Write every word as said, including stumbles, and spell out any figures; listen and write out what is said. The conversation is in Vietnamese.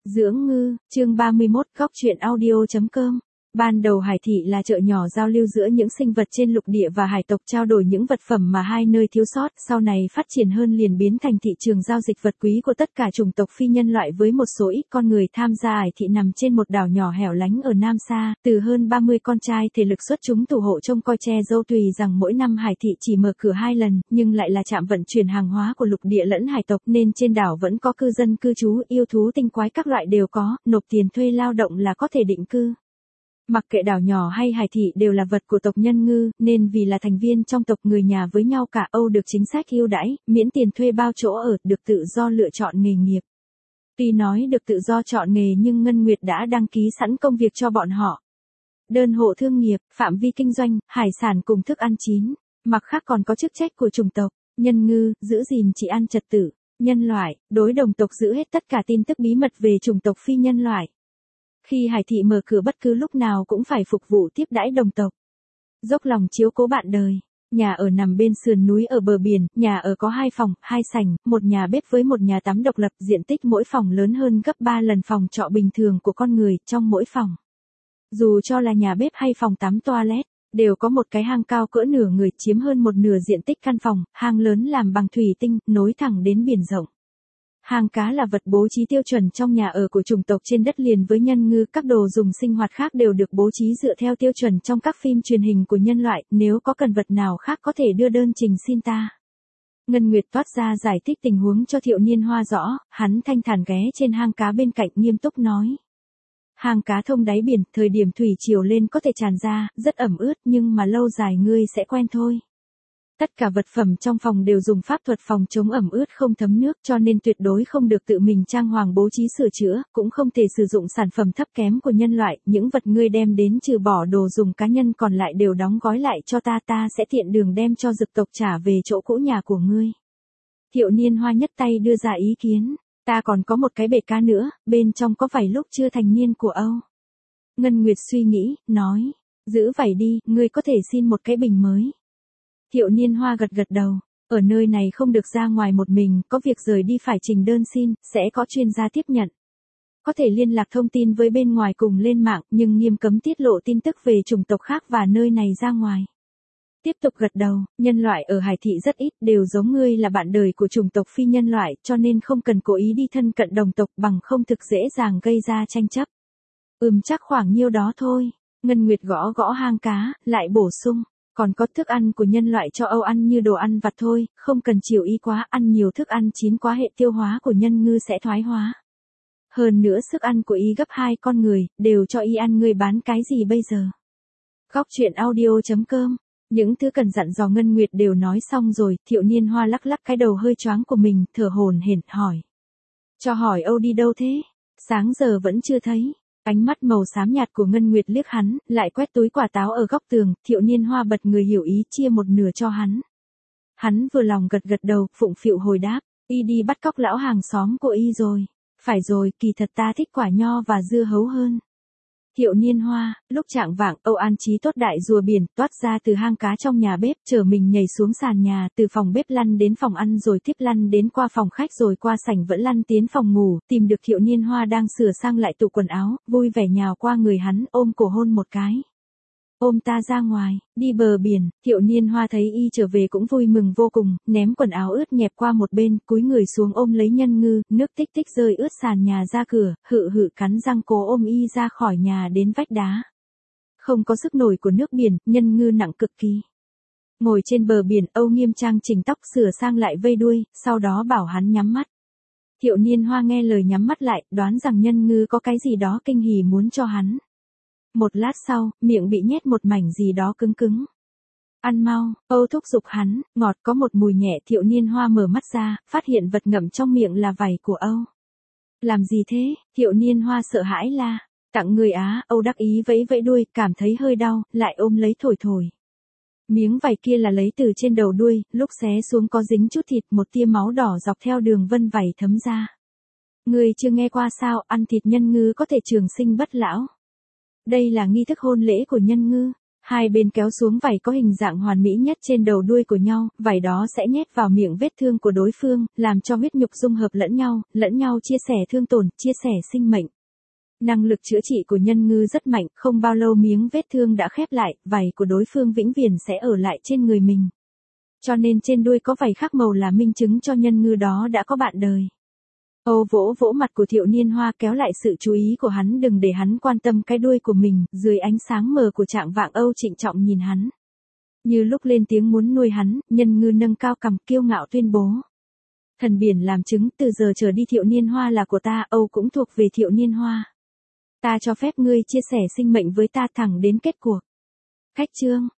Dưỡng ngư, chương ba mươi mốt, góc truyện audio chấm com. Ban đầu hải thị là chợ nhỏ giao lưu giữa những sinh vật trên lục địa và hải tộc trao đổi những vật phẩm mà hai nơi thiếu sót, sau này phát triển hơn liền biến thành thị trường giao dịch vật quý của tất cả chủng tộc phi nhân loại với một số ít con người tham gia. Hải thị nằm trên một đảo nhỏ hẻo lánh ở Nam Sa, từ hơn ba mươi con trai thể lực xuất chúng thủ hộ trông coi che dâu. Tùy rằng mỗi năm hải thị chỉ mở cửa hai lần, nhưng lại là trạm vận chuyển hàng hóa của lục địa lẫn hải tộc nên trên đảo vẫn có cư dân cư trú, yêu thú tinh quái các loại đều có, nộp tiền thuê lao động là có thể định cư. Mặc kệ đảo nhỏ hay hải thị đều là vật của tộc Nhân Ngư, nên vì là thành viên trong tộc người nhà với nhau cả Âu được chính sách ưu đãi, miễn tiền thuê bao chỗ ở, được tự do lựa chọn nghề nghiệp. Tuy nói được tự do chọn nghề nhưng Ngân Nguyệt đã đăng ký sẵn công việc cho bọn họ. Đơn hộ thương nghiệp, phạm vi kinh doanh, hải sản cùng thức ăn chín, mặt khác còn có chức trách của chủng tộc, Nhân Ngư, giữ gìn trị an trật tự, nhân loại, đối đồng tộc giữ hết tất cả tin tức bí mật về chủng tộc phi nhân loại. Khi hải thị mở cửa bất cứ lúc nào cũng phải phục vụ tiếp đãi đồng tộc. Dốc lòng chiếu cố bạn đời. Nhà ở nằm bên sườn núi ở bờ biển, nhà ở có hai phòng, hai sảnh, một nhà bếp với một nhà tắm độc lập, diện tích mỗi phòng lớn hơn gấp ba lần phòng trọ bình thường của con người. Trong mỗi phòng, dù cho là nhà bếp hay phòng tắm toilet, đều có một cái hang cao cỡ nửa người chiếm hơn một nửa diện tích căn phòng, hang lớn làm bằng thủy tinh, nối thẳng đến biển rộng. Hang cá là vật bố trí tiêu chuẩn trong nhà ở của chủng tộc trên đất liền với Nhân Ngư, các đồ dùng sinh hoạt khác đều được bố trí dựa theo tiêu chuẩn trong các phim truyền hình của nhân loại, nếu có cần vật nào khác có thể đưa đơn trình xin ta. Ngân Nguyệt toát ra giải thích tình huống cho Thiệu Niên Hoa rõ, hắn thanh thản ghé trên hang cá bên cạnh nghiêm túc nói. Hang cá thông đáy biển, thời điểm thủy triều lên có thể tràn ra, rất ẩm ướt nhưng mà lâu dài ngươi sẽ quen thôi. Tất cả vật phẩm trong phòng đều dùng pháp thuật phòng chống ẩm ướt không thấm nước cho nên tuyệt đối không được tự mình trang hoàng bố trí sửa chữa, cũng không thể sử dụng sản phẩm thấp kém của nhân loại, những vật ngươi đem đến trừ bỏ đồ dùng cá nhân còn lại đều đóng gói lại cho ta, ta sẽ tiện đường đem cho dực tộc trả về chỗ cũ nhà của ngươi. Thiệu Niên Hoa nhất tay đưa ra ý kiến, ta còn có một cái bể cá nữa, bên trong có vảy lúc chưa thành niên của Âu. Ngân Nguyệt suy nghĩ, nói, giữ vảy đi, ngươi có thể xin một cái bình mới. Thiệu Niên Hoa gật gật đầu, ở nơi này không được ra ngoài một mình, có việc rời đi phải trình đơn xin, sẽ có chuyên gia tiếp nhận. Có thể liên lạc thông tin với bên ngoài cùng lên mạng, nhưng nghiêm cấm tiết lộ tin tức về chủng tộc khác và nơi này ra ngoài. Tiếp tục gật đầu, nhân loại ở hải thị rất ít, đều giống ngươi là bạn đời của chủng tộc phi nhân loại, cho nên không cần cố ý đi thân cận đồng tộc bằng không thực dễ dàng gây ra tranh chấp. Ừm chắc khoảng nhiêu đó thôi. Ngân Nguyệt gõ gõ hang cá, lại bổ sung. Còn có thức ăn của nhân loại cho Âu ăn như đồ ăn vặt thôi, không cần chiều ý quá, ăn nhiều thức ăn chín quá hệ tiêu hóa của Nhân Ngư sẽ thoái hóa. Hơn nữa sức ăn của y gấp hai con người, đều cho y ăn, người bán cái gì bây giờ? Góc truyện audio chấm com. Những thứ cần dặn dò Ngân Nguyệt đều nói xong rồi, Thiệu Niên Hoa lắc lắc cái đầu hơi choáng của mình, thở hổn hển hỏi. Cho hỏi Âu đi đâu thế? Sáng giờ vẫn chưa thấy. Ánh mắt màu xám nhạt của Ngân Nguyệt liếc hắn, lại quét túi quả táo ở góc tường, Thiệu Niên Hoa bật người hiểu ý chia một nửa cho hắn. Hắn vừa lòng gật gật đầu, phụng phịu hồi đáp, y đi bắt cóc lão hàng xóm của y rồi. Phải rồi, kỳ thật ta thích quả nho và dưa hấu hơn. Thiệu Niên Hoa, lúc chạng vạng, Âu an trí tốt đại rùa biển, toát ra từ hang cá trong nhà bếp, chở mình nhảy xuống sàn nhà, từ phòng bếp lăn đến phòng ăn rồi tiếp lăn đến qua phòng khách rồi qua sảnh vẫn lăn tiến phòng ngủ, tìm được Thiệu Niên Hoa đang sửa sang lại tủ quần áo, vui vẻ nhào qua người hắn, ôm cổ hôn một cái. Ôm ta ra ngoài, đi bờ biển. Thiệu Niên Hoa thấy y trở về cũng vui mừng vô cùng, ném quần áo ướt nhẹp qua một bên, cúi người xuống ôm lấy Nhân Ngư, nước tích tích rơi ướt sàn nhà ra cửa, hự hự cắn răng cố ôm y ra khỏi nhà đến vách đá. Không có sức nổi của nước biển, Nhân Ngư nặng cực kỳ. Ngồi trên bờ biển, Âu nghiêm trang chỉnh tóc sửa sang lại vây đuôi, sau đó bảo hắn nhắm mắt. Thiệu Niên Hoa nghe lời nhắm mắt lại, đoán rằng Nhân Ngư có cái gì đó kinh hỉ muốn cho hắn. Một lát sau, miệng bị nhét một mảnh gì đó cứng cứng. Ăn mau, Âu thúc giục hắn, ngọt có một mùi nhẹ. Thiệu Niên Hoa mở mắt ra, phát hiện vật ngậm trong miệng là vảy của Âu. Làm gì thế? Thiệu Niên Hoa sợ hãi la. Tặng người á, Âu đắc ý vẫy vẫy đuôi, cảm thấy hơi đau, lại ôm lấy thổi thổi. Miếng vảy kia là lấy từ trên đầu đuôi, lúc xé xuống có dính chút thịt, một tia máu đỏ dọc theo đường vân vảy thấm ra. Người chưa nghe qua sao, ăn thịt Nhân Ngư có thể trường sinh bất lão. Đây là nghi thức hôn lễ của Nhân Ngư. Hai bên kéo xuống vảy có hình dạng hoàn mỹ nhất trên đầu đuôi của nhau, vảy đó sẽ nhét vào miệng vết thương của đối phương, làm cho huyết nhục dung hợp lẫn nhau, lẫn nhau chia sẻ thương tổn, chia sẻ sinh mệnh. Năng lực chữa trị của nhân ngư rất mạnh, không bao lâu miếng vết thương đã khép lại, vảy của đối phương vĩnh viễn sẽ ở lại trên người mình. Cho nên trên đuôi có vảy khác màu là minh chứng cho nhân ngư đó đã có bạn đời. Âu vỗ vỗ mặt của Thiệu Niên Hoa kéo lại sự chú ý của hắn đừng để hắn quan tâm cái đuôi của mình, dưới ánh sáng mờ của trạng vạng Âu trịnh trọng nhìn hắn. Như lúc lên tiếng muốn nuôi hắn, nhân ngư nâng cao cằm kiêu ngạo tuyên bố. Thần biển làm chứng, từ giờ trở đi Thiệu Niên Hoa là của ta, Âu cũng thuộc về Thiệu Niên Hoa. Ta cho phép ngươi chia sẻ sinh mệnh với ta thẳng đến kết cuộc. Khách chương.